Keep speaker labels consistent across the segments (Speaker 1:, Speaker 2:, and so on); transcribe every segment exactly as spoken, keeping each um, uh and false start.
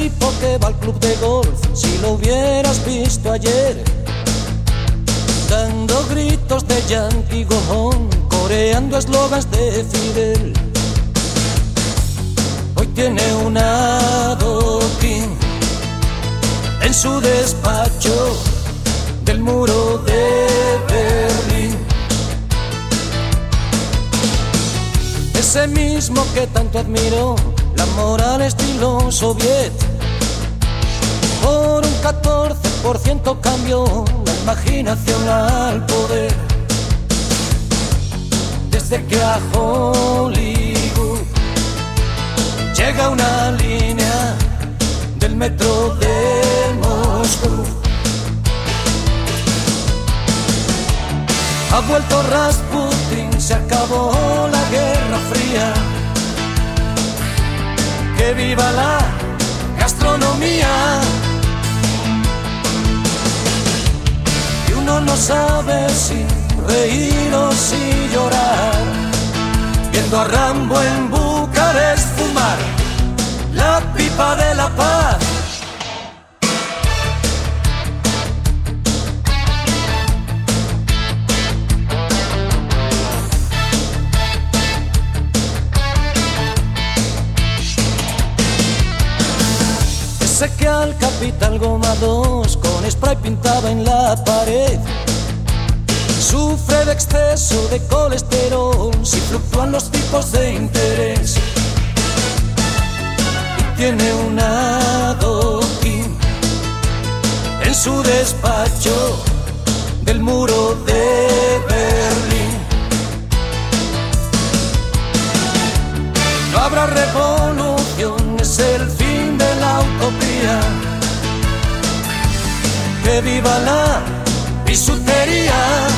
Speaker 1: tipo que va al club de golf, si lo hubieras visto ayer, dando gritos de Yankee Go Home, coreando eslogans de Fidel. Hoy tiene un adoquín en su despacho del muro de Berlín. Ese mismo que tanto admiró la moral estilo soviet, por un catorce por ciento cambió la imaginación al poder. Desde que a Hollywood llega una línea del metro de Moscú, ha vuelto Rasputin, se acabó la Guerra Fría. Que viva la gastronomía. Y uno no sabe si reír o si llorar, viendo a Rambo en Bucarest fumar la pipa de la paz. Ese que al Capital Goma dos con spray pintaba en la pared, sufre de exceso de colesterol si fluctúan los tipos de interés. Y tiene un adoquín en su despacho del muro de Berlín. No habrá revolución, es el fin de la utopía. Que viva la bisutería.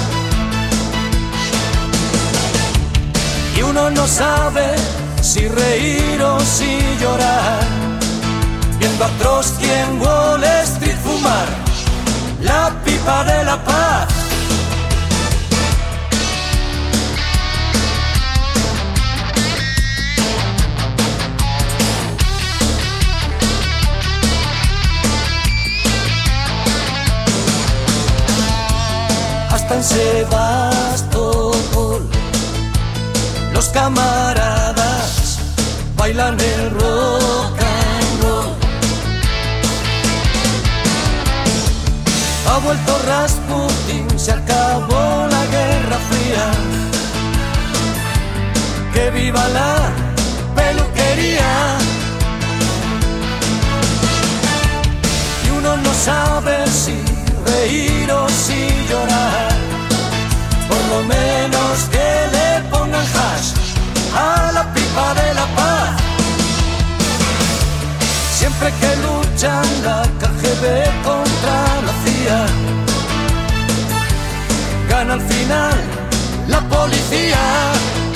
Speaker 1: Y uno no sabe si reír o si llorar, viendo a Trotsky en Wall Street fumar la pipa de la paz. Hasta en Sebastopol los camaradas bailan el rock and roll. Ha vuelto Rasputin, se acabó la Guerra Fría. Que viva la peluquería. Y uno no sabe si reír o si llorar, por lo menos que le pongan hash a la pipa de la paz. Siempre que luchan la K G B contra la C I A, gana al final la policía.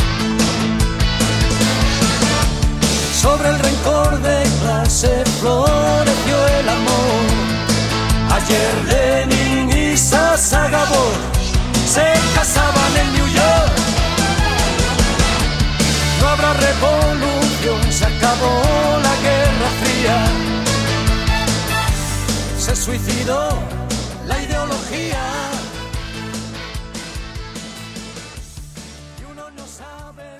Speaker 1: Sobre el rencor de clase floreció el amor. Ayer Lenin y Sasa Gabor se casaban en New York. No habrá revolución, se acabó la Guerra Fría. Se suicidó la ideología. Y uno no sabe